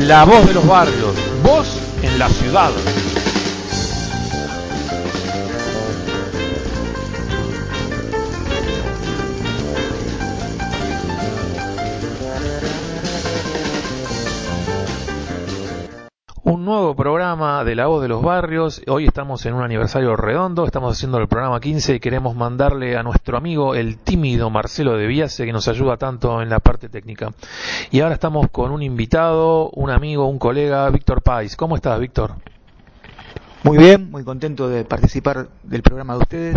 La voz de los barrios, voz en la ciudad. Un nuevo programa de La Voz de los Barrios. Hoy estamos en un aniversario redondo, estamos haciendo el programa 15 y queremos mandarle a nuestro amigo el tímido Marcelo de Biase, que nos ayuda tanto en la parte técnica. Y ahora estamos con un invitado, un amigo, un colega, Víctor Pais. ¿Cómo estás, Víctor? Muy bien, muy contento de participar del programa de ustedes.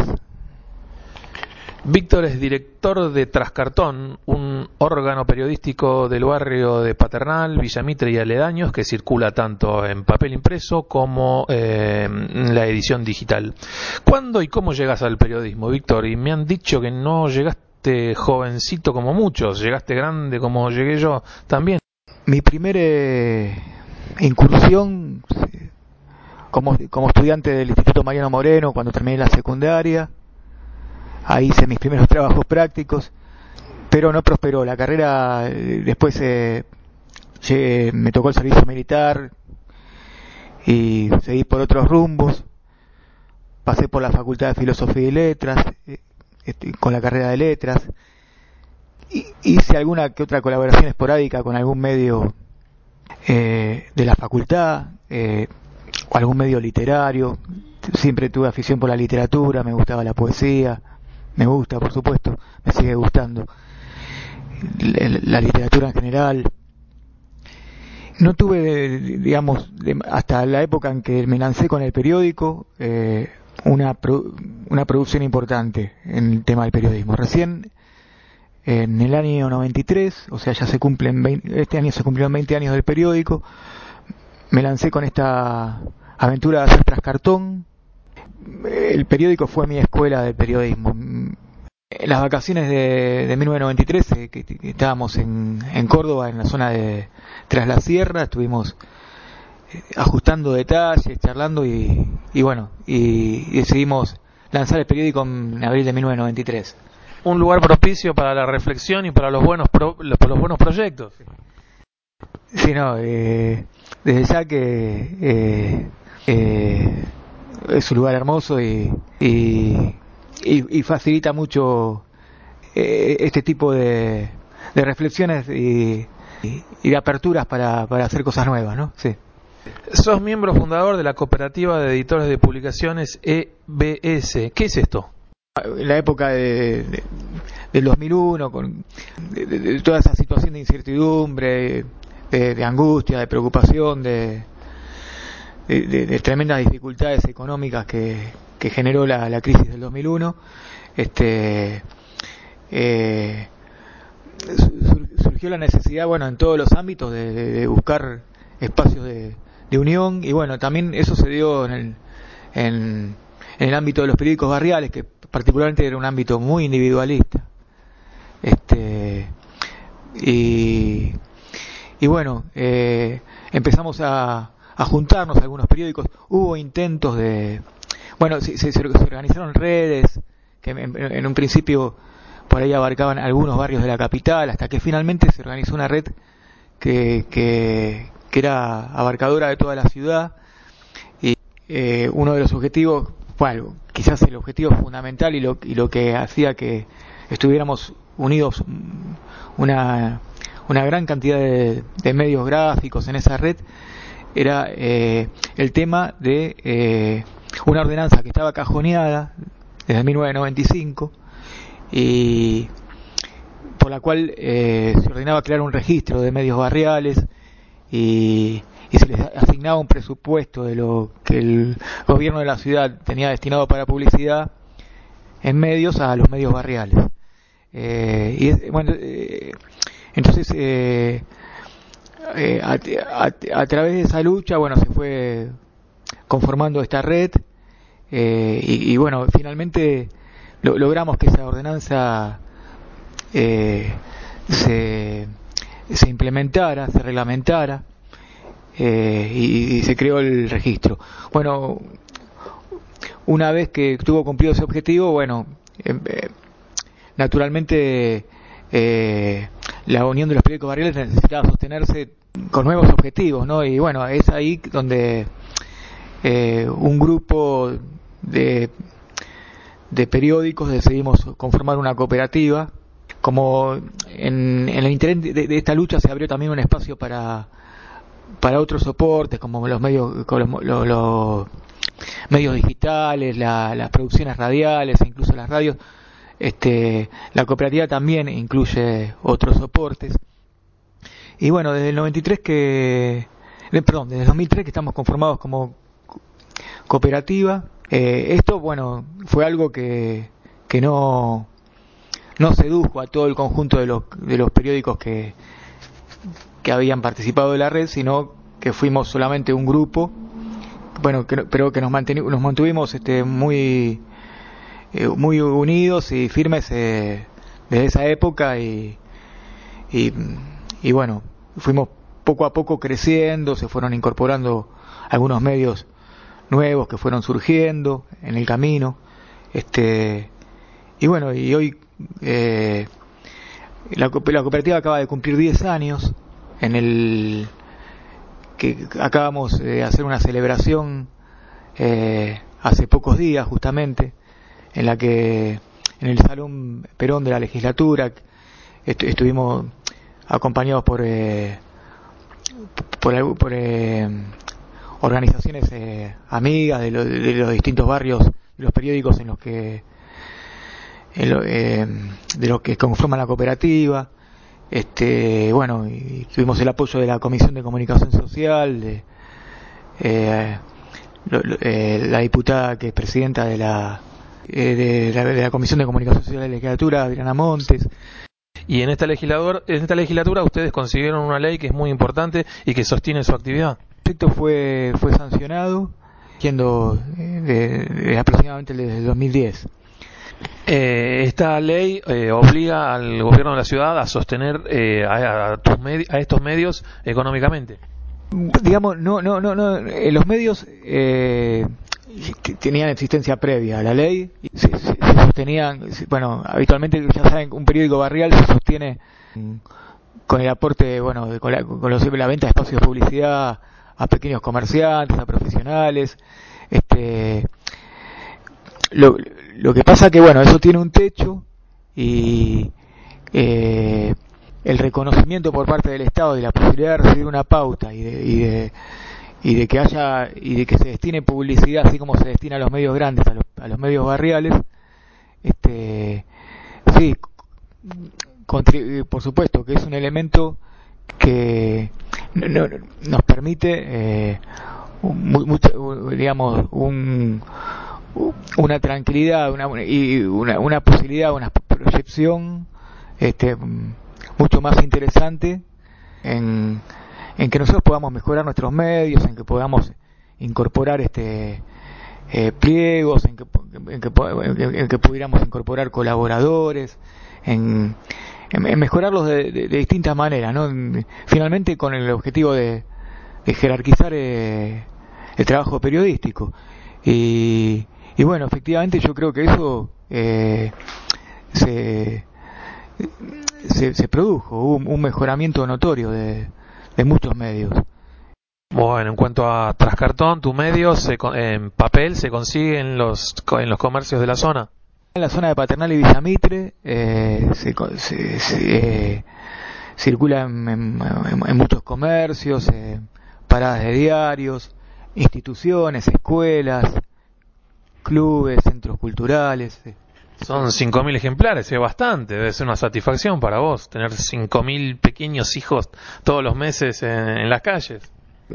Víctor es director de Trascartón, un órgano periodístico del barrio de Paternal, Villa Mitre y aledaños que circula tanto en papel impreso como en la edición digital. ¿Cuándo y cómo llegas al periodismo, Víctor? Y me han dicho que no llegaste jovencito como muchos, llegaste grande como llegué yo también. Mi primera incursión como estudiante del Instituto Mariano Moreno cuando terminé la secundaria. Ahí hice mis primeros trabajos prácticos, pero no prosperó. La carrera después me tocó el servicio militar y seguí por otros rumbos. Pasé por la Facultad de Filosofía y Letras, con la carrera de Letras. Hice alguna que otra colaboración esporádica con algún medio de la facultad, o algún medio literario. Siempre tuve afición por la literatura, me gustaba la poesía. Me gusta, por supuesto, me sigue gustando la literatura en general. No tuve, digamos, hasta la época en que me lancé con el periódico, una producción importante en el tema del periodismo. Recién, en el año 93, o sea, este año se cumplieron 20 años del periódico, me lancé con esta aventura de hacer Trascartón. El periódico fue mi escuela de periodismo. En las vacaciones de 1993, que estábamos en Córdoba, en la zona de Tras la Sierra, estuvimos ajustando detalles, charlando y decidimos lanzar el periódico en abril de 1993. Un lugar propicio para la reflexión y para los buenos proyectos. Sí, no, desde ya que es un lugar hermoso y facilita mucho este tipo de reflexiones y de aperturas para hacer cosas nuevas, ¿no? Sí. Sos miembro fundador de la Cooperativa de Editores de Publicaciones EBS. ¿Qué es esto? En la época del 2001, de toda esa situación de incertidumbre, de angustia, de preocupación, de tremendas dificultades económicas que generó la crisis del 2001, surgió la necesidad, en todos los ámbitos de buscar espacios de unión, y también eso se dio en el ámbito de los periódicos barriales, que particularmente era un ámbito muy individualista. Empezamos a juntarnos algunos periódicos. Hubo intentos se organizaron redes que en un principio por ahí abarcaban algunos barrios de la capital, hasta que finalmente se organizó una red que era abarcadora de toda la ciudad. Y uno de los objetivos, quizás el objetivo fundamental y lo que hacía que estuviéramos unidos una gran cantidad de medios gráficos en esa red, era el tema de una ordenanza que estaba cajoneada desde 1995 y por la cual se ordenaba crear un registro de medios barriales y se les asignaba un presupuesto de lo que el gobierno de la ciudad tenía destinado para publicidad en medios a los medios barriales. Entonces a través de esa lucha se fue conformando esta red finalmente logramos que esa ordenanza se implementara, se reglamentara y se creó el registro. Una vez que estuvo cumplido ese objetivo, naturalmente la unión de los periódicos barriales necesitaba sostenerse con nuevos objetivos, ¿no? Y bueno, es ahí donde un grupo de periódicos decidimos conformar una cooperativa. Como en el interés de esta lucha se abrió también un espacio para otros soportes, como los medios, los medios digitales, las producciones radiales e incluso las radios. La cooperativa también incluye otros soportes. Y bueno, desde el 93 desde el 2003 que estamos conformados como cooperativa. Esto, bueno, fue algo que no sedujo a todo el conjunto de los periódicos que habían participado de la red, sino que fuimos solamente un grupo, bueno, pero que nos mantuvimos muy unidos y firmes desde esa época y bueno, fuimos poco a poco creciendo, se fueron incorporando algunos medios nuevos que fueron surgiendo en el camino, y bueno, y hoy la cooperativa acaba de cumplir 10 años, que acabamos de hacer una celebración hace pocos días justamente, en la que en el Salón Perón de la legislatura estuvimos acompañados por organizaciones amigas de los distintos barrios, de los periódicos de los que conforman la cooperativa. Bueno, y tuvimos el apoyo de la Comisión de Comunicación Social, la diputada que es presidenta de la Comisión de Comunicación Social de la legislatura, Adriana Montes. Y en esta legislatura ustedes consiguieron una ley que es muy importante y que sostiene su actividad. El proyecto fue sancionado, siendo aproximadamente desde el 2010. Esta ley obliga al gobierno de la ciudad a sostener a estos medios económicamente. Digamos, no, los medios tenían existencia previa a la ley, se sostenían, bueno, habitualmente, ya saben, un periódico barrial se sostiene con el aporte, bueno, con la venta de espacios de publicidad a pequeños comerciantes, a profesionales. Lo que pasa que, bueno, eso tiene un techo y el reconocimiento por parte del Estado de la posibilidad de recibir una pauta y de que se destine publicidad así como se destina a los medios grandes, a los medios barriales, sí, por supuesto que es un elemento que nos permite digamos una tranquilidad, una posibilidad, una proyección mucho más interesante en que nosotros podamos mejorar nuestros medios, en que podamos incorporar pliegos, en que pudiéramos incorporar colaboradores, en mejorarlos de distintas maneras, ¿no? Finalmente con el objetivo de jerarquizar el trabajo periodístico. Y bueno, efectivamente yo creo que eso se produjo, hubo un mejoramiento notorio de muchos medios. Bueno, en cuanto a Trascartón, tu medio en papel se consigue en los comercios de la zona. En la zona de Paternal y Villa Mitre circula en muchos comercios, paradas de diarios, instituciones, escuelas, clubes, centros culturales. Son 5.000 ejemplares, es bastante, debe ser una satisfacción para vos tener 5.000 pequeños hijos todos los meses en las calles.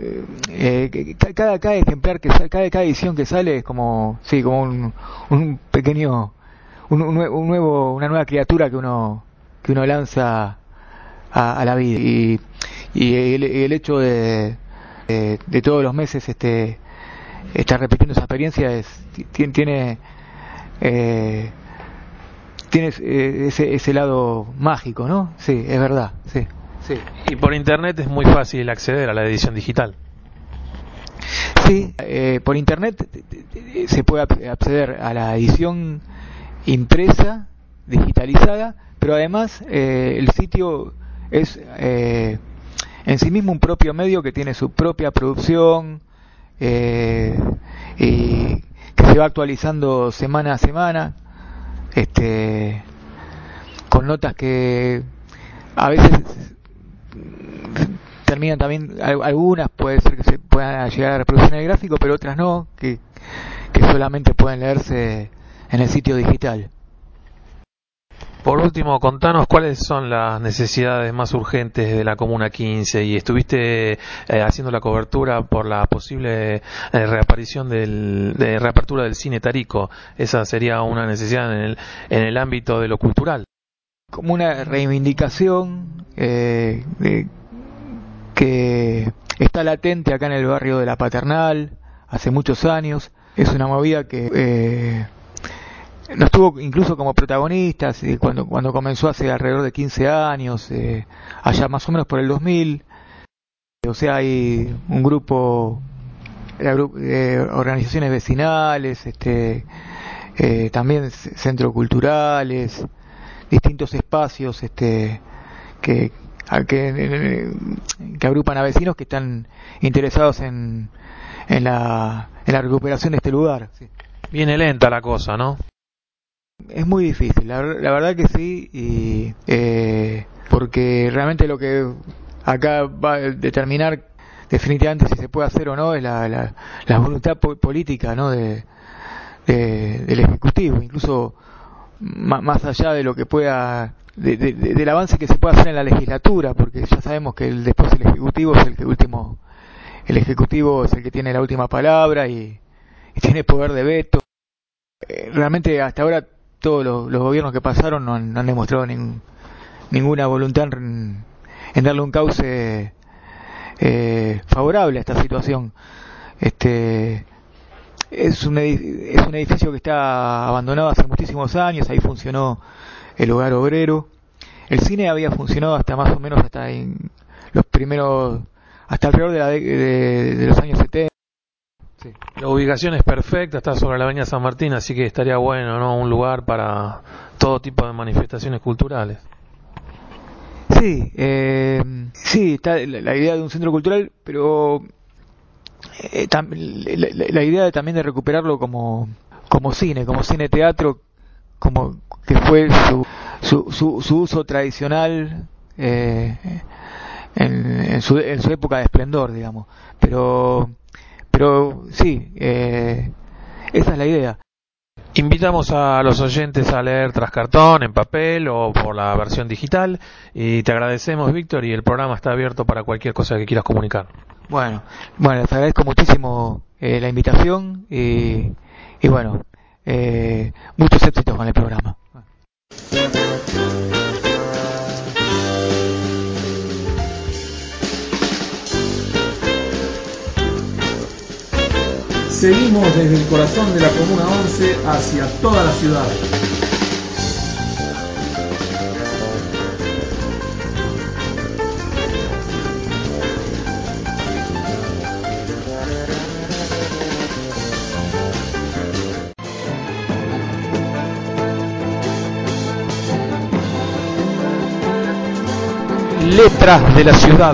Cada ejemplar cada edición que sale es como un pequeño, una nueva criatura que uno lanza a la vida, y el hecho de todos los meses estar repitiendo esa experiencia tiene ese lado mágico, ¿no? Sí, es verdad, sí. Y por internet es muy fácil acceder a la edición digital. Sí, por internet se puede acceder a la edición impresa, digitalizada, pero además el sitio es en sí mismo un propio medio que tiene su propia producción y que se va actualizando semana a semana, con notas que a veces terminan también, algunas puede ser que se puedan llegar a reproducir en el gráfico, pero otras no, que solamente pueden leerse en el sitio digital. Por último, contanos cuáles son las necesidades más urgentes de la Comuna 15 y estuviste haciendo la cobertura por la posible reaparición de reapertura del cine Tarico. Esa sería una necesidad en el ámbito de lo cultural. Como una reivindicación que está latente acá en el barrio de La Paternal hace muchos años. Es una movida que nos tuvo incluso como protagonistas cuando comenzó hace alrededor de 15 años, allá más o menos por el 2000. O sea, hay un grupo de organizaciones vecinales, también centros culturales, distintos espacios que agrupan a vecinos que están interesados en la recuperación de este lugar. Sí. Viene lenta la cosa, ¿no? Es muy difícil, la verdad que sí, y porque realmente lo que acá va a determinar definitivamente si se puede hacer o no es la voluntad política, ¿no? del Ejecutivo, incluso más allá de lo que pueda, del avance que se pueda hacer en la legislatura, porque ya sabemos que después el Ejecutivo es el Ejecutivo es el que tiene la última palabra y tiene poder de veto. Realmente hasta ahora todos los gobiernos que pasaron no han demostrado ninguna voluntad en darle un cauce favorable a esta situación. Es un edificio que está abandonado hace muchísimos años. Ahí funcionó el hogar obrero. El cine había funcionado hasta más o menos hasta en los primeros, hasta alrededor de los años 70. Sí. La ubicación es perfecta, está sobre la avenida San Martín, así que estaría bueno, ¿no? Un lugar para todo tipo de manifestaciones culturales. Sí, sí, está la idea de un centro cultural, pero la idea también de recuperarlo como cine teatro, como que fue su uso tradicional en su época de esplendor, digamos. Pero sí, esa es la idea. Invitamos a los oyentes a leer Trascartón en papel o por la versión digital y te agradecemos, Víctor, y el programa está abierto para cualquier cosa que quieras comunicar. Bueno, les agradezco muchísimo la invitación y bueno, muchos éxitos con el programa. Seguimos desde el corazón de la Comuna 11 hacia toda la ciudad. Letras de la ciudad.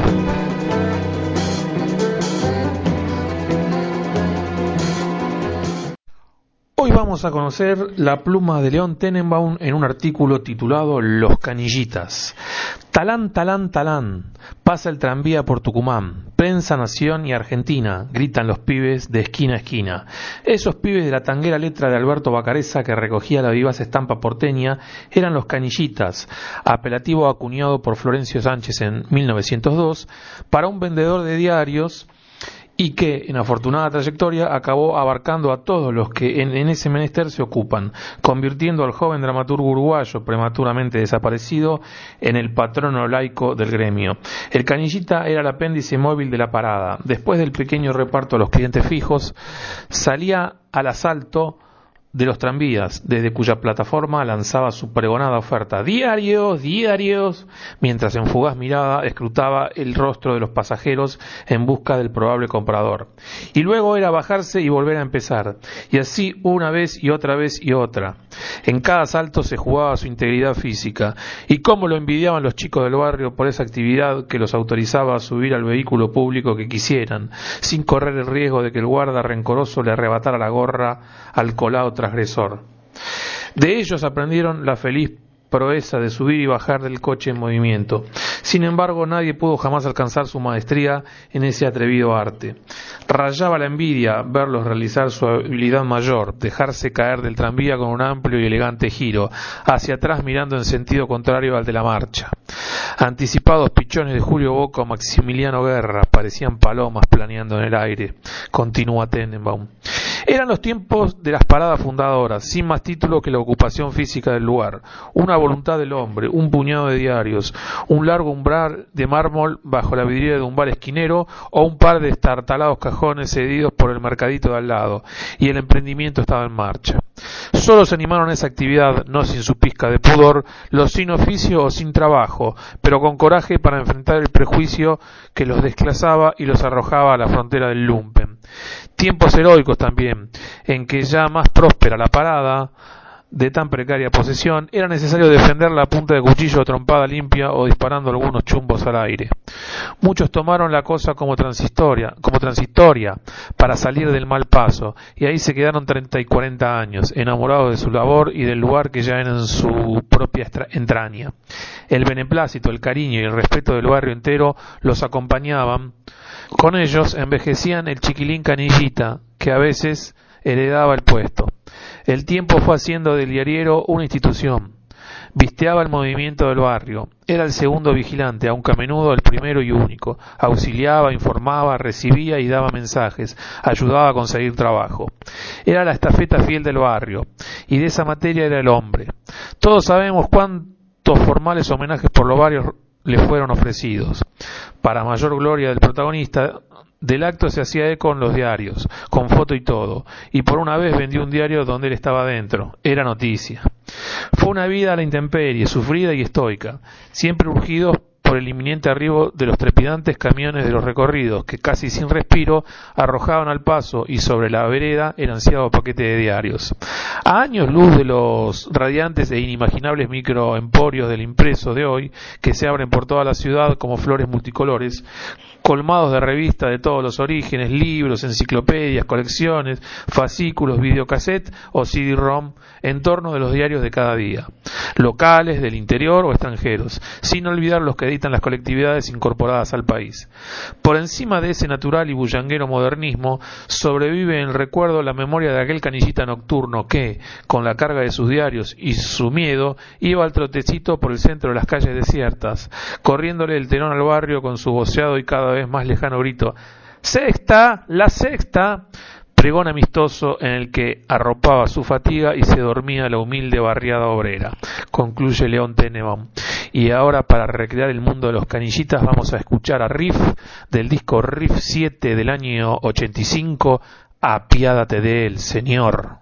Hoy vamos a conocer la pluma de León Tenenbaum en un artículo titulado Los Canillitas. Talán, talán, talán, pasa el tranvía por Tucumán, prensa, Nación y Argentina, gritan los pibes de esquina a esquina. Esos pibes de la tanguera letra de Alberto Bacareza que recogía la vivaz estampa porteña eran los Canillitas, apelativo acuñado por Florencio Sánchez en 1902 para un vendedor de diarios y que, en afortunada trayectoria, acabó abarcando a todos los que en ese menester se ocupan, convirtiendo al joven dramaturgo uruguayo, prematuramente desaparecido, en el patrono laico del gremio. El Canillita era el apéndice móvil de la parada. Después del pequeño reparto a los clientes fijos, salía al asalto de los tranvías, desde cuya plataforma lanzaba su pregonada oferta: diarios, diarios, mientras en fugaz mirada escrutaba el rostro de los pasajeros en busca del probable comprador. Y luego era bajarse y volver a empezar, y así una vez y otra vez y otra. En cada salto se jugaba su integridad física, y cómo lo envidiaban los chicos del barrio por esa actividad que los autorizaba a subir al vehículo público que quisieran, sin correr el riesgo de que el guarda rencoroso le arrebatara la gorra al colado transgresor. De ellos aprendieron la feliz proeza de subir y bajar del coche en movimiento. Sin embargo, nadie pudo jamás alcanzar su maestría en ese atrevido arte. Rayaba la envidia verlos realizar su habilidad mayor, dejarse caer del tranvía con un amplio y elegante giro, hacia atrás mirando en sentido contrario al de la marcha. Anticipados pichones de Julio Boca o Maximiliano Guerra parecían palomas planeando en el aire. Continúa Tenenbaum. Eran los tiempos de las paradas fundadoras, sin más título que la ocupación física del lugar, una voluntad del hombre, un puñado de diarios, un largo umbral de mármol bajo la vidriera de un bar esquinero o un par de estartalados cajones cedidos por el mercadito de al lado, y el emprendimiento estaba en marcha. Solo se animaron a esa actividad, no sin su pizca de pudor, los sin oficio o sin trabajo, pero con coraje para enfrentar el prejuicio que los desclasaba y los arrojaba a la frontera del lumpen. Tiempos heroicos también, en que ya más próspera la parada de tan precaria posesión, era necesario defender la punta de cuchillo a trompada limpia o disparando algunos chumbos al aire. Muchos tomaron la cosa como transitoria para salir del mal paso, y ahí se quedaron 30 y 40 años, enamorados de su labor y del lugar que ya era en su propia entraña. El beneplácito, el cariño y el respeto del barrio entero los acompañaban. Con ellos envejecían el chiquilín Canillita, que a veces heredaba el puesto. El tiempo fue haciendo del diariero una institución. Visteaba el movimiento del barrio. Era el segundo vigilante, aunque a menudo el primero y único. Auxiliaba, informaba, recibía y daba mensajes. Ayudaba a conseguir trabajo. Era la estafeta fiel del barrio. Y de esa materia era el hombre. Todos sabemos cuántos formales homenajes por los barrios le fueron ofrecidos. Para mayor gloria del protagonista, del acto se hacía eco en los diarios, con foto y todo, y por una vez vendió un diario donde él estaba dentro. Era noticia. Fue una vida a la intemperie, sufrida y estoica, siempre urgidos por el inminente arribo de los trepidantes camiones de los recorridos, que casi sin respiro arrojaban al paso y sobre la vereda el ansiado paquete de diarios. A años luz de los radiantes e inimaginables microemporios del impreso de hoy, que se abren por toda la ciudad como flores multicolores, colmados de revistas de todos los orígenes, libros, enciclopedias, colecciones, fascículos, videocassette o CD-ROM en torno de los diarios de cada día, locales, del interior o extranjeros, sin olvidar los que editan las colectividades incorporadas al país. Por encima de ese natural y bullanguero modernismo, sobrevive en el recuerdo la memoria de aquel canillita nocturno que, con la carga de sus diarios y su miedo, iba al trotecito por el centro de las calles desiertas, corriéndole el telón al barrio con su voceado y cada vez más lejano grito: ¡Sexta! ¡La sexta! Pregón amistoso en el que arropaba su fatiga y se dormía la humilde barriada obrera. Concluye León Tenenbaum. Y ahora, para recrear el mundo de los canillitas, vamos a escuchar a Riff del disco Riff 7 del año 85, Apiádate de él, señor.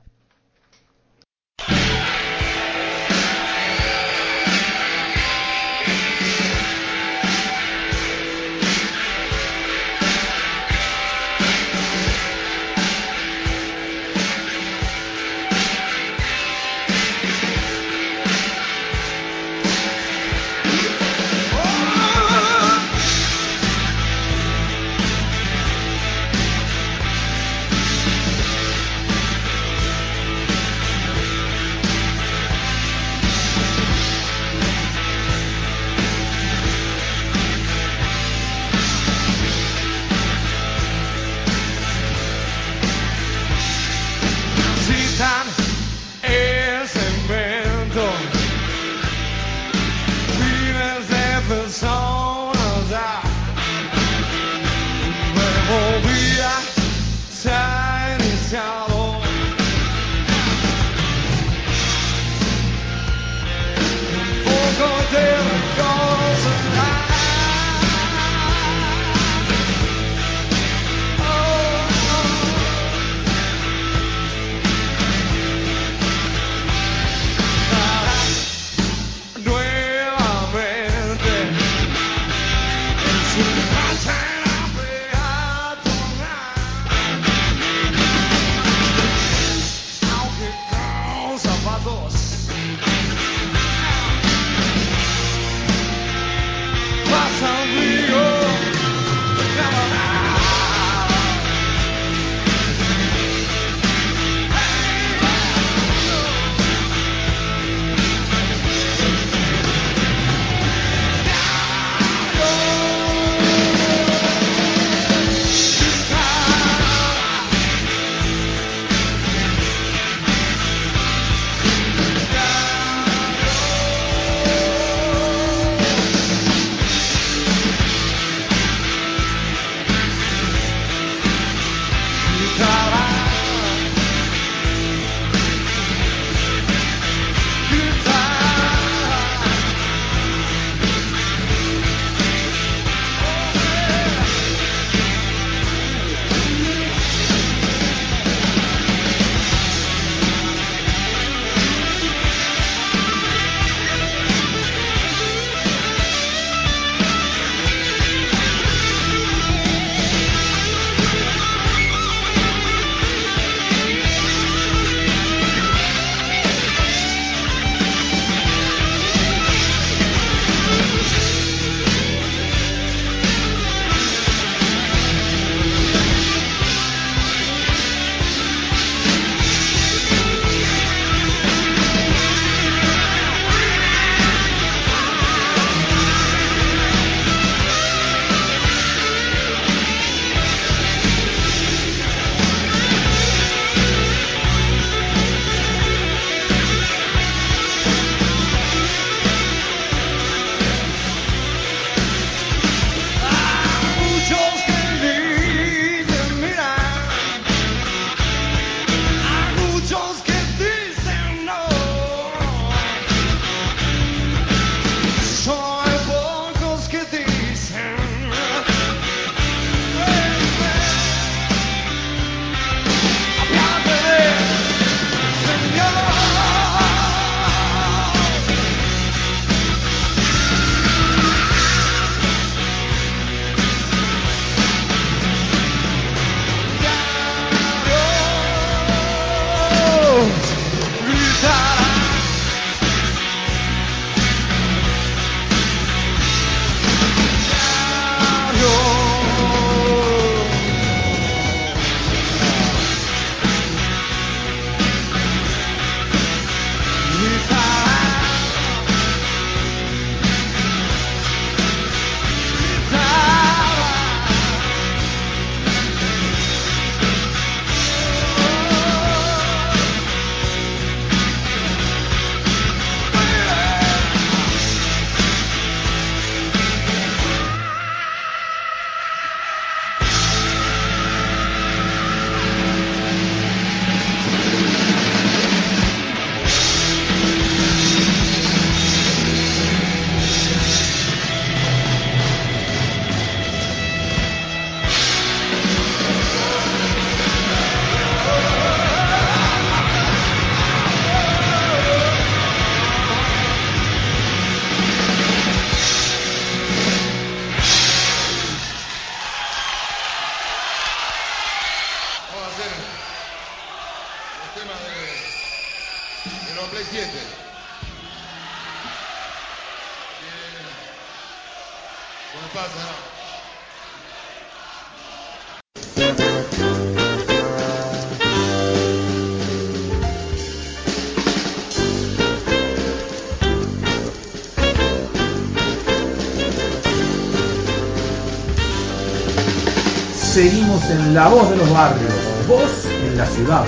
Seguimos en La Voz de los Barrios, voz en la ciudad.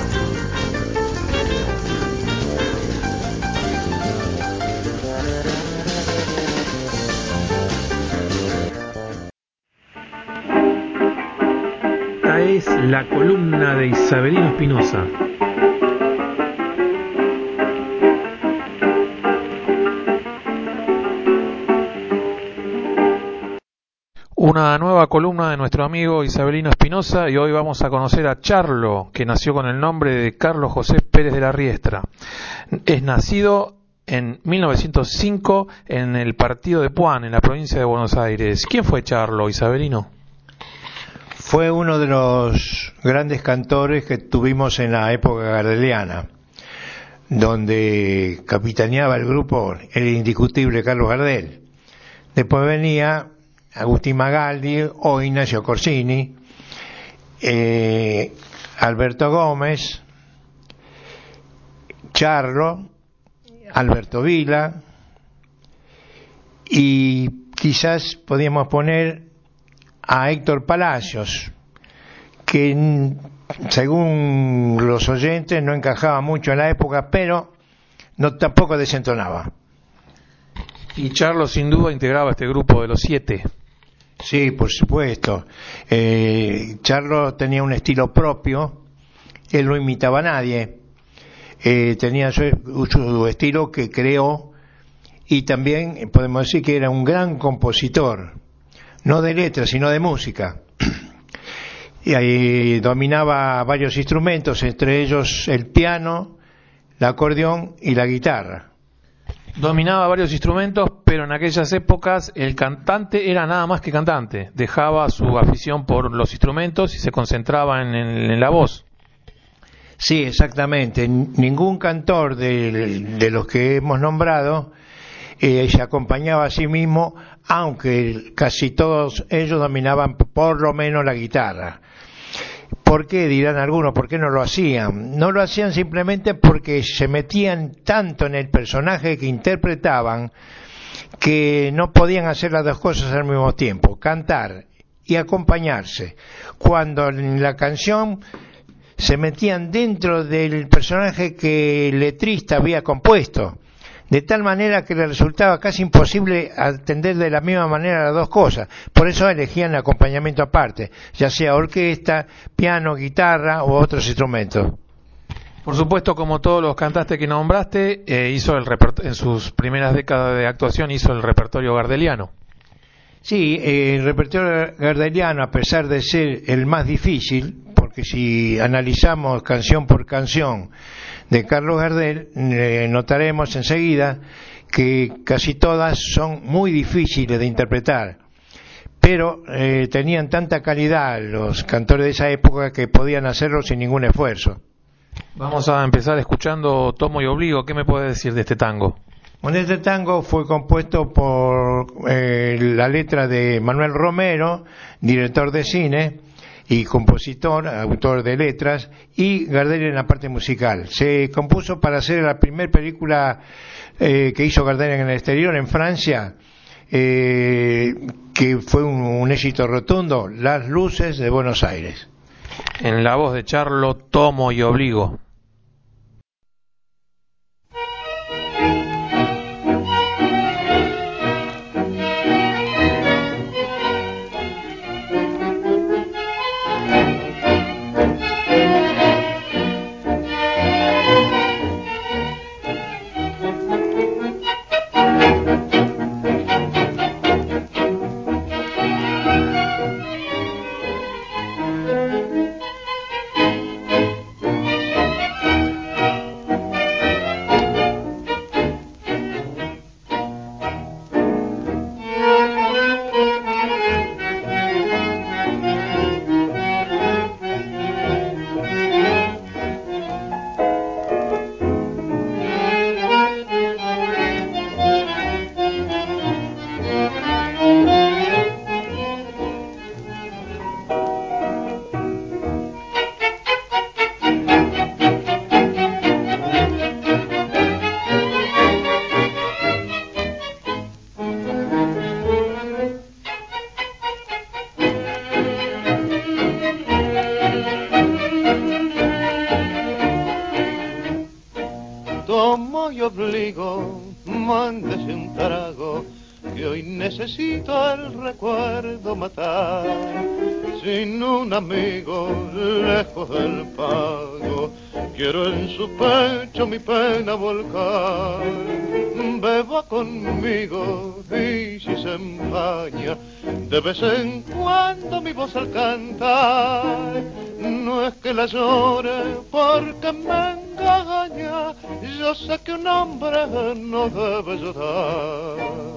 Esta es la columna de Isabelino Espinosa. Una nueva columna de nuestro amigo Isabelino Espinosa, y hoy vamos a conocer a Charlo, que nació con el nombre de Carlos José Pérez de la Riestra. Es nacido en 1905 en el partido de Puan, en la provincia de Buenos Aires. ¿Quién fue Charlo, Isabelino? Fue uno de los grandes cantores que tuvimos en la época gardeliana, donde capitaneaba el grupo el indiscutible Carlos Gardel. Después venía Agustín Magaldi o Ignacio Corsini, Alberto Gómez, Charlo, Alberto Vila, y quizás podíamos poner a Héctor Palacios, que según los oyentes no encajaba mucho en la época, pero no tampoco desentonaba. Y Charlo sin duda integraba este grupo de los 7. Sí, por supuesto. Charlo tenía un estilo propio, él no imitaba a nadie, tenía su estilo que creó, y también podemos decir que era un gran compositor, no de letras sino de música. Y ahí dominaba varios instrumentos, entre ellos el piano, el acordeón y la guitarra. Dominaba varios instrumentos, pero en aquellas épocas el cantante era nada más que cantante. Dejaba su afición por los instrumentos y se concentraba en la voz. Sí, exactamente. Ningún cantor de los que hemos nombrado se acompañaba a sí mismo, aunque casi todos ellos dominaban por lo menos la guitarra. ¿Por qué? Dirán algunos, ¿por qué no lo hacían? No lo hacían simplemente porque se metían tanto en el personaje que interpretaban que no podían hacer las dos cosas al mismo tiempo, cantar y acompañarse. Cuando en la canción se metían dentro del personaje que el letrista había compuesto, de tal manera que le resultaba casi imposible atender de la misma manera las dos cosas. Por eso elegían acompañamiento aparte, ya sea orquesta, piano, guitarra u otros instrumentos. Por supuesto, como todos los cantantes que nombraste, hizo en sus primeras décadas de actuación hizo el repertorio gardeliano. Sí, el repertorio gardeliano, a pesar de ser el más difícil, porque si analizamos canción por canción de Carlos Gardel, notaremos enseguida que casi todas son muy difíciles de interpretar, pero tenían tanta calidad los cantores de esa época que podían hacerlo sin ningún esfuerzo. Vamos a empezar escuchando Tomo y Obligo. ¿Qué me puedes decir de este tango? Bueno, este tango fue compuesto por la letra de Manuel Romero, director de cine y compositor, autor de letras, y Gardel en la parte musical. Se compuso para hacer la primera película que hizo Gardel en el exterior, en Francia, que fue un éxito rotundo, Las luces de Buenos Aires. En la voz de Charlo, Tomo y Obligo. Tomo y obligo, mándese un trago, que hoy necesito el recuerdo matar. Sin un amigo, lejos del pago, quiero en su pecho mi pena volcar. Beba conmigo y si se empaña, de vez en cuando mi voz al cantar, no es que la llore porque me engaña, yo sé que un hombre no debe llorar.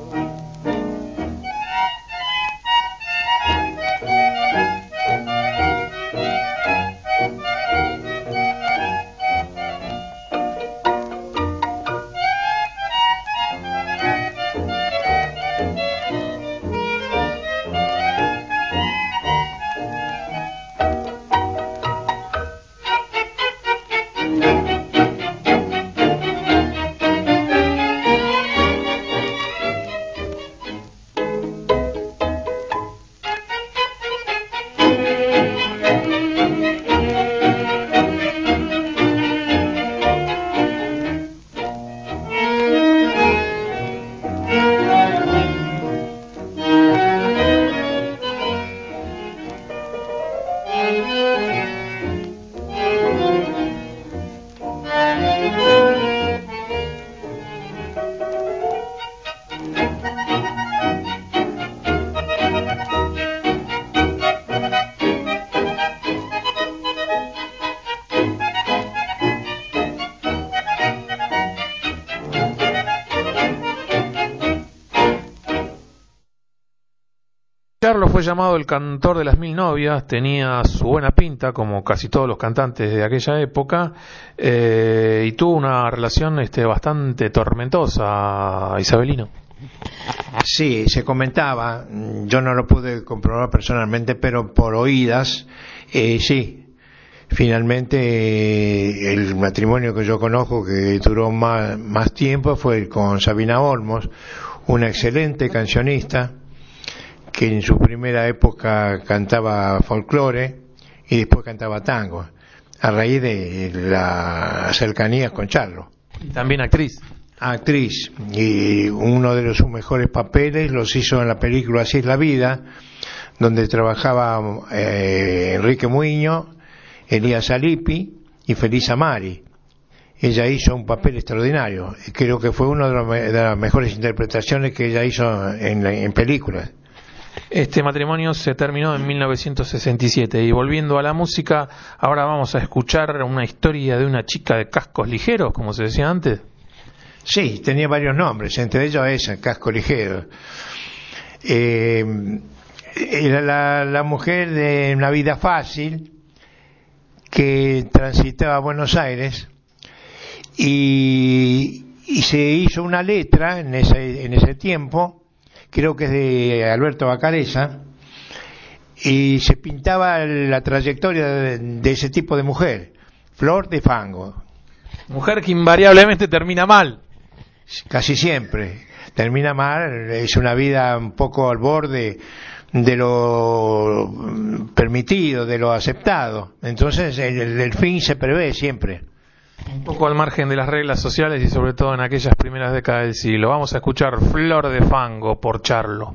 Charlo fue llamado el cantor de las mil novias, tenía su buena pinta, como casi todos los cantantes de aquella época, y tuvo una relación bastante tormentosa, Isabelino. Sí, se comentaba, yo no lo pude comprobar personalmente, pero por oídas, sí. Finalmente, el matrimonio que yo conozco, que duró más tiempo, fue con Sabina Olmos, una excelente cancionista, que en su primera época cantaba folclore y después cantaba tango, a raíz de las cercanías con Charlo. Y también actriz. Actriz, y uno de sus mejores papeles los hizo en la película Así es la vida, donde trabajaba Enrique Muiño, Elías Alipi y Felisa Mari. Ella hizo un papel extraordinario, creo que fue una de las mejores interpretaciones que ella hizo en películas. Este matrimonio se terminó en 1967 y volviendo a la música, ahora vamos a escuchar una historia de una chica de cascos ligeros, como se decía antes. Sí, tenía varios nombres, entre ellos esa, Casco Ligero. Era la mujer de Una vida fácil, que transitaba a Buenos Aires y se hizo una letra en ese tiempo, creo que es de Alberto Bacareza, y se pintaba la trayectoria de ese tipo de mujer, Flor de Fango. Mujer que invariablemente termina mal. Casi siempre termina mal, es una vida un poco al borde de lo permitido, de lo aceptado. Entonces el fin se prevé siempre. Un poco al margen de las reglas sociales y sobre todo en aquellas primeras décadas del siglo. Vamos a escuchar Flor de Fango por Charlo.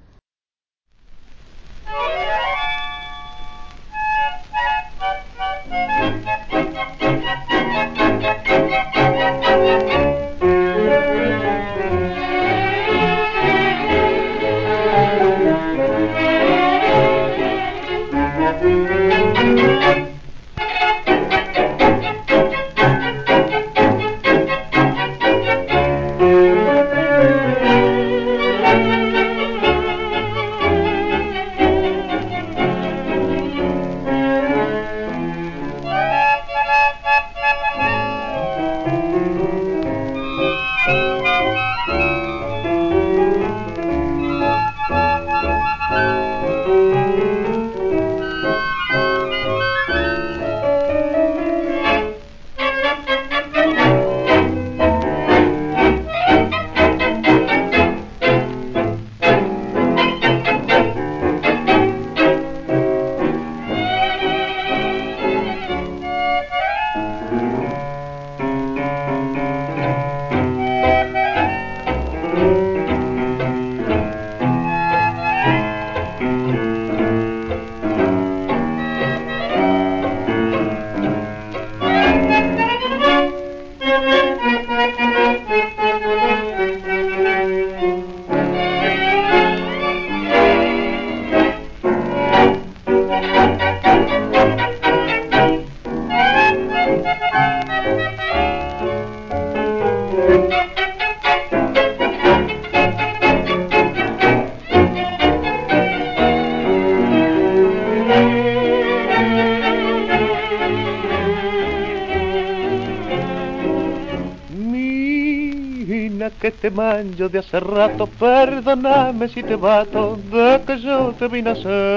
Que te manjo de hace rato, perdóname si te bato, de que yo te vine a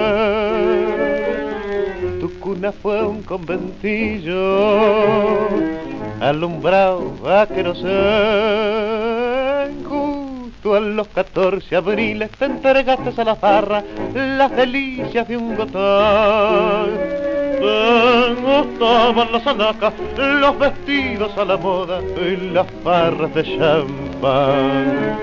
hacer. Tu cuna fue un conventillo, alumbrado a querosén. Justo a los 14 abriles te entregaste a la farra, las delicias de un gotán. Estaban las alacas, los vestidos a la moda y las farras de champán.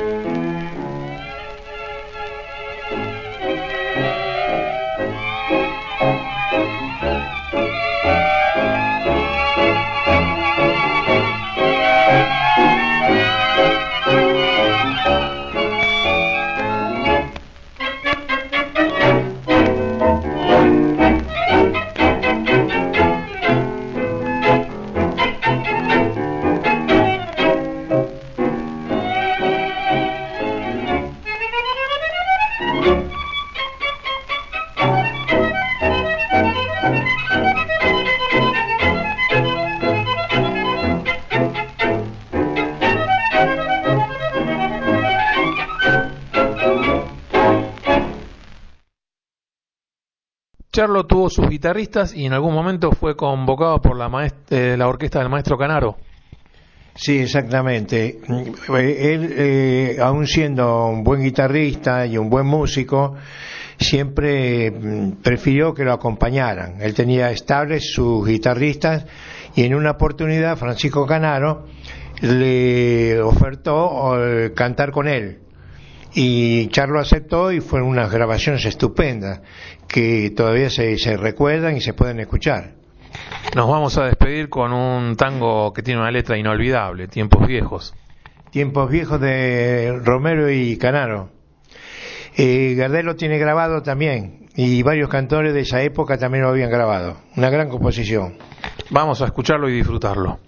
Charlo tuvo sus guitarristas y en algún momento fue convocado por la orquesta del maestro Canaro. Sí, exactamente. Él, aún siendo un buen guitarrista y un buen músico, siempre prefirió que lo acompañaran. Él tenía estables sus guitarristas y en una oportunidad Francisco Canaro le ofertó cantar con él. Y Charlo aceptó y fueron unas grabaciones estupendas que todavía se recuerdan y se pueden escuchar. Nos vamos a despedir con un tango que tiene una letra inolvidable, Tiempos Viejos. Tiempos Viejos de Romero y Canaro. Gardel lo tiene grabado también y varios cantores de esa época también lo habían grabado. Una gran composición. Vamos a escucharlo y disfrutarlo.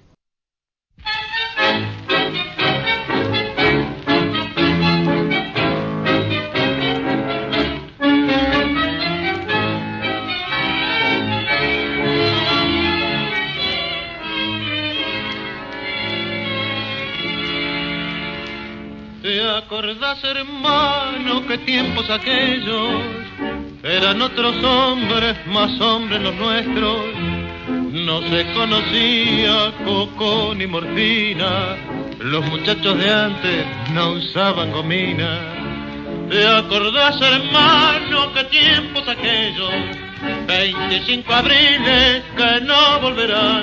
¿Te acordás, hermano, qué tiempos aquellos? Eran otros hombres, más hombres los nuestros. No se conocía coco ni morfina. Los muchachos de antes no usaban gomina. ¿Te acordás, hermano, qué tiempos aquellos? 25 abriles que no volverán.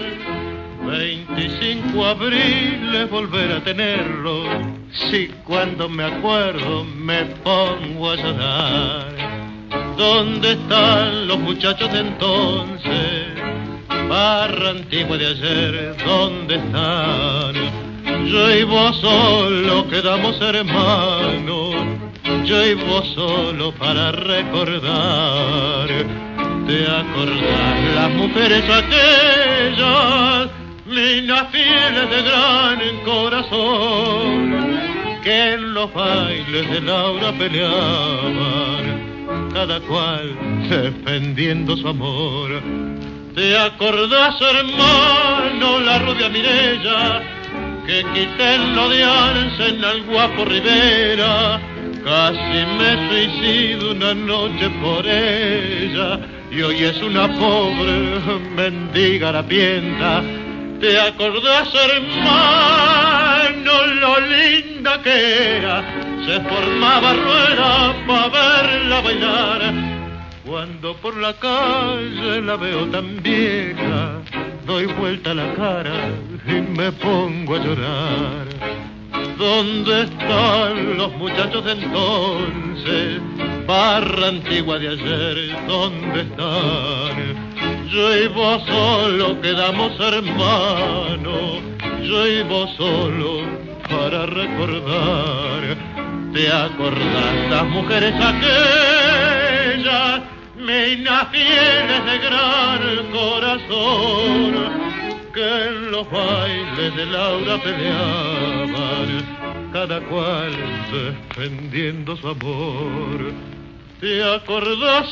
25 abriles volver a tenerlos. Si cuando me acuerdo me pongo a llorar. ¿Dónde están los muchachos de entonces? Barra antigua de ayer, ¿dónde están? Yo y vos solo quedamos hermanos, yo y vos solo para recordar. ¿Te acordás las mujeres aquellas, minas fieles de gran corazón, que en los bailes de Laura peleaban, cada cual defendiendo su amor? ¿Te acordás, hermano, la rubia Mirella, que quité en lo de Arsen al guapo Rivera? Casi me suicido una noche por ella, y hoy es una pobre mendiga harapienta. ¿Te acordás, hermano, lo linda que era? Se formaba rueda pa' verla bailar. Cuando por la calle la veo tan vieja, doy vuelta la cara y me pongo a llorar. ¿Dónde están los muchachos de entonces? Barra antigua de ayer, ¿dónde están? Yo y vos solo quedamos hermanos, yo y vos solo para recordar. ¿Te acordás las mujeres aquellas, minas fieles de gran corazón, que en los bailes de Laura peleaban, cada cual defendiendo su amor? ¿Te acordás,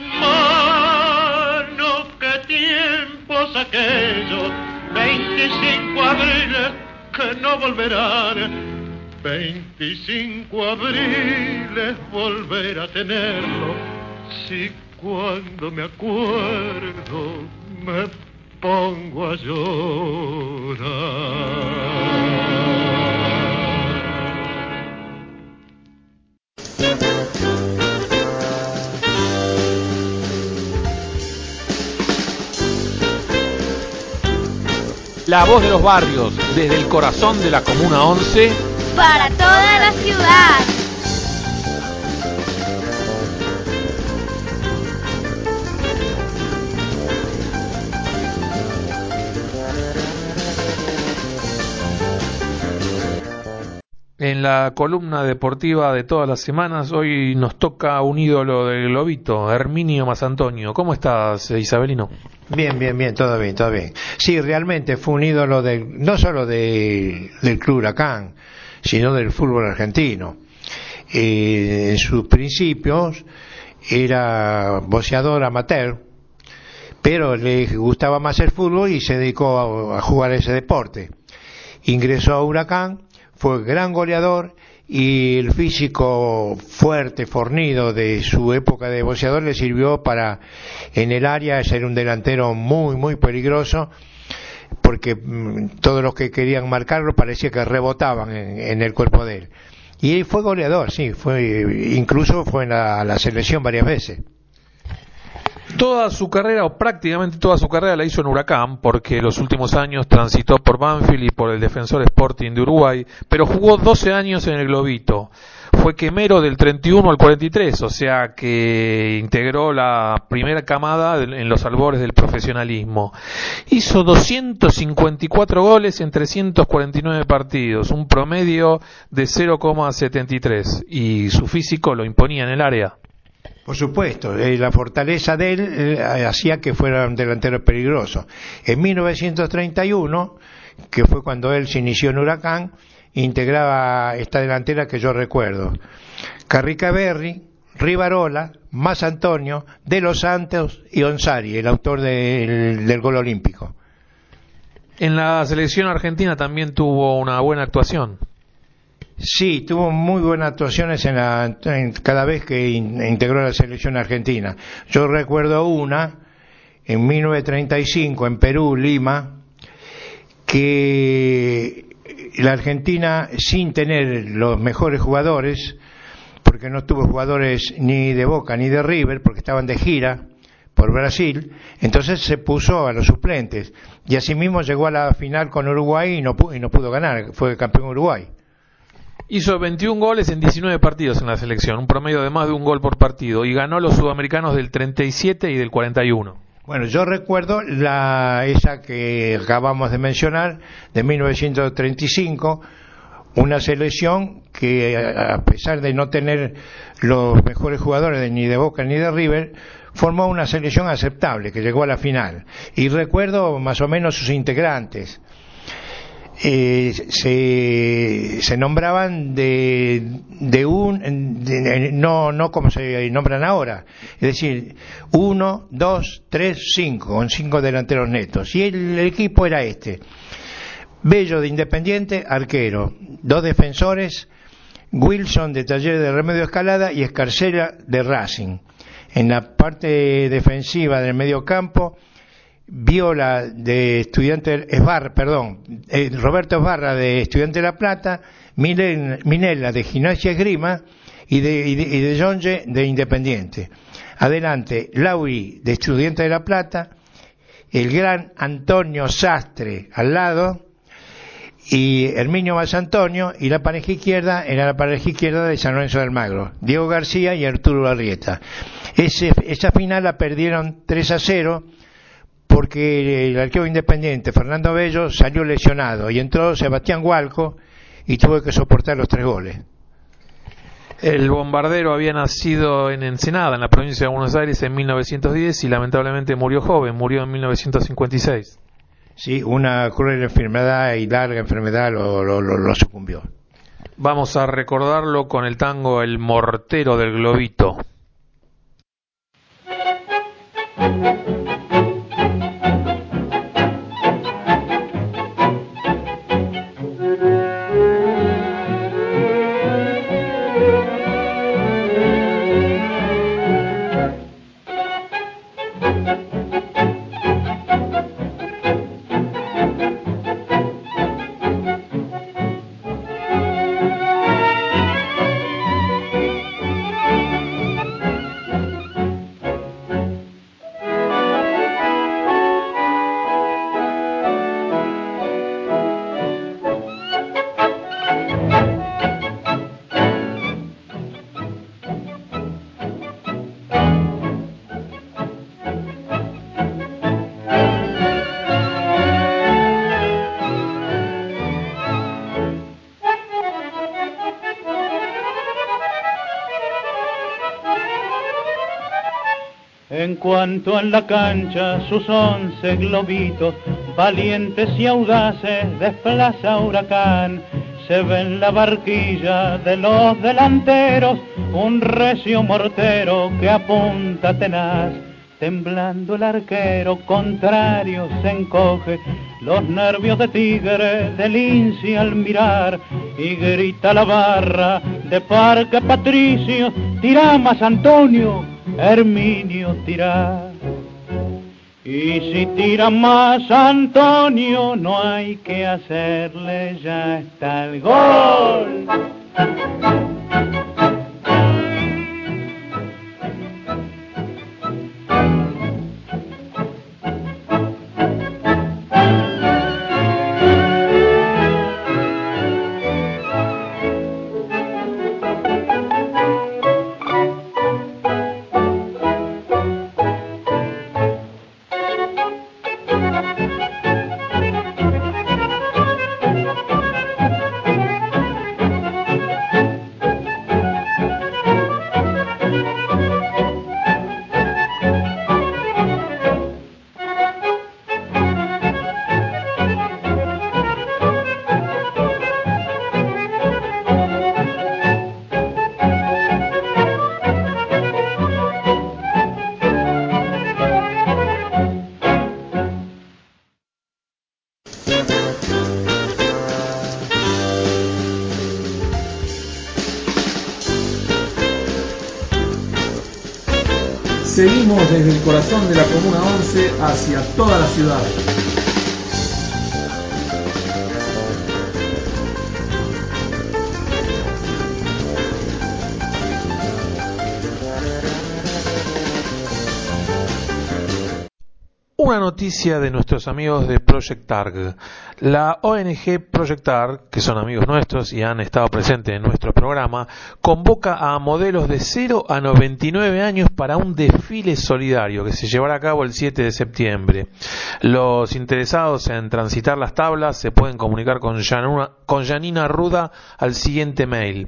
hermano, qué tiempos aquellos? 25 abriles que no volverán. 25 abriles volver a tenerlo. Si cuando me acuerdo me pongo a llorar. La voz de los barrios, desde el corazón de la Comuna 11, para toda la ciudad. En la columna deportiva de todas las semanas, hoy nos toca un ídolo del globito, Herminio Masantonio. ¿Cómo estás, Isabelino? Bien, todo bien, todo bien. Sí, realmente fue un ídolo no solo del Club Huracán, sino del fútbol argentino. En sus principios era boxeador amateur, pero le gustaba más el fútbol y se dedicó a jugar ese deporte. Ingresó a Huracán, fue gran goleador, y el físico fuerte, fornido de su época de boxeador le sirvió para en el área ser un delantero muy, muy peligroso, porque todos los que querían marcarlo parecía que rebotaban en el cuerpo de él. Y fue goleador, sí, incluso fue en la selección varias veces. Toda su carrera, o prácticamente toda su carrera, la hizo en Huracán, porque los últimos años transitó por Banfield y por el Defensor Sporting de Uruguay, pero jugó 12 años en el Globito. Fue quemero del 31 al 43, o sea que integró la primera camada en los albores del profesionalismo. Hizo 254 goles en 349 partidos, un promedio de 0,73, y su físico lo imponía en el área. Por supuesto, la fortaleza de él hacía que fuera un delantero peligroso. En 1931, que fue cuando él se inició en Huracán, integraba esta delantera que yo recuerdo: Carricaberri, Rivarola, Masantonio, De los Santos y Onsari, el autor del gol olímpico. En la selección argentina también tuvo una buena actuación. Sí, tuvo muy buenas actuaciones cada vez que integró la selección argentina. Yo recuerdo una en 1935 en Perú, Lima, que la Argentina, sin tener los mejores jugadores, porque no tuvo jugadores ni de Boca ni de River, porque estaban de gira por Brasil, entonces se puso a los suplentes, y asimismo llegó a la final con Uruguay y no pudo ganar, fue campeón Uruguay. Hizo 21 goles en 19 partidos en la selección, un promedio de más de un gol por partido, y ganó los sudamericanos del 37 y del 41. Bueno, yo recuerdo esa que acabamos de mencionar, de 1935, una selección que, a pesar de no tener los mejores jugadores ni de Boca ni de River, formó una selección aceptable, que llegó a la final. Y recuerdo más o menos sus integrantes. Se nombraban no como se nombran ahora, es decir, 1, 2, 3, 5, con 5 delanteros netos, y el equipo era este: Bello de Independiente, arquero; 2 defensores, Wilson de Talleres de Remedio Escalada y Escarcela de Racing. En la parte defensiva del medio campo, Viola de Roberto Esbarra de Estudiante de La Plata, Minella de Gimnasia Esgrima y de Jonge de Independiente. Adelante, Lauri de Estudiante de La Plata, el gran Antonio Sastre al lado y Herminio Masantonio, y la pareja izquierda era la pareja izquierda de San Lorenzo de Almagro, Diego García y Arturo Larrieta. Esa final la perdieron 3-0 porque el arquero Independiente, Fernando Bello, salió lesionado y entró Sebastián Hualco y tuvo que soportar los 3 goles. El bombardero había nacido en Ensenada, en la provincia de Buenos Aires, en 1910 y lamentablemente murió joven, murió en 1956. Sí, una cruel enfermedad y larga enfermedad lo sucumbió. Vamos a recordarlo con el tango El Mortero del Globito. En cuanto en la cancha sus 11 globitos, valientes y audaces, desplaza Huracán. Se ve en la barquilla de los delanteros un recio mortero que apunta tenaz. Temblando el arquero contrario se encoge, los nervios de tigre del lince al mirar, y grita la barra de Parque Patricio: tirá más Antonio, Herminio tirá. Y si tira más Antonio, no hay que hacerle, ya está el gol. Seguimos desde el corazón de la Comuna 11 hacia toda la ciudad. Una noticia de nuestros amigos de Project ARG. La ONG Project ARG, que son amigos nuestros y han estado presentes en nuestro programa, convoca a modelos de 0 a 99 años para un desfile solidario que se llevará a cabo el 7 de septiembre. Los interesados en transitar las tablas se pueden comunicar con Janina Ruda al siguiente mail: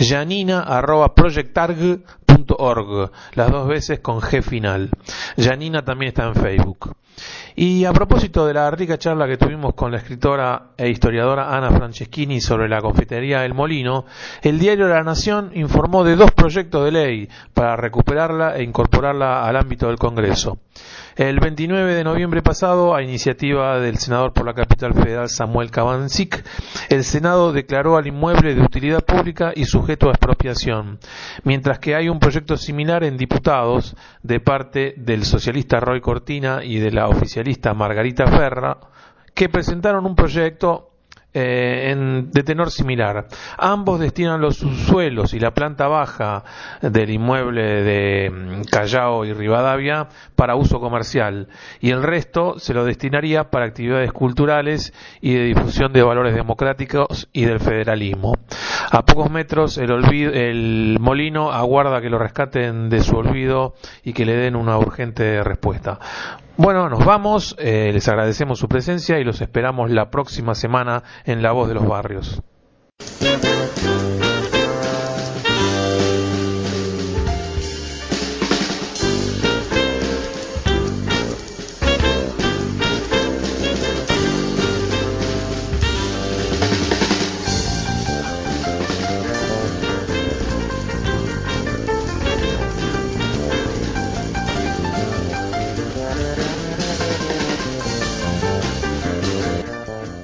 janina@projectarg.org, las dos veces con G final. Janina también está en Facebook. Y a propósito de la rica charla que tuvimos con la escritora e historiadora Ana Franceschini sobre la confitería El Molino, el diario La Nación informó de 2 proyectos de ley para recuperarla e incorporarla al ámbito del Congreso. El 29 de noviembre pasado, a iniciativa del senador por la Capital Federal Samuel Cabancic, el Senado declaró al inmueble de utilidad pública y sujeto a expropiación, mientras que hay un proyecto similar en diputados de parte del socialista Roy Cortina y de la oficialista Margarita Ferra, que presentaron un proyecto de tenor similar. Ambos destinan los subsuelos y la planta baja del inmueble de Callao y Rivadavia para uso comercial, y el resto se lo destinaría para actividades culturales y de difusión de valores democráticos y del federalismo. A pocos metros el molino aguarda que lo rescaten de su olvido y que le den una urgente respuesta. Bueno, nos vamos, les agradecemos su presencia y los esperamos la próxima semana en La Voz de los Barrios.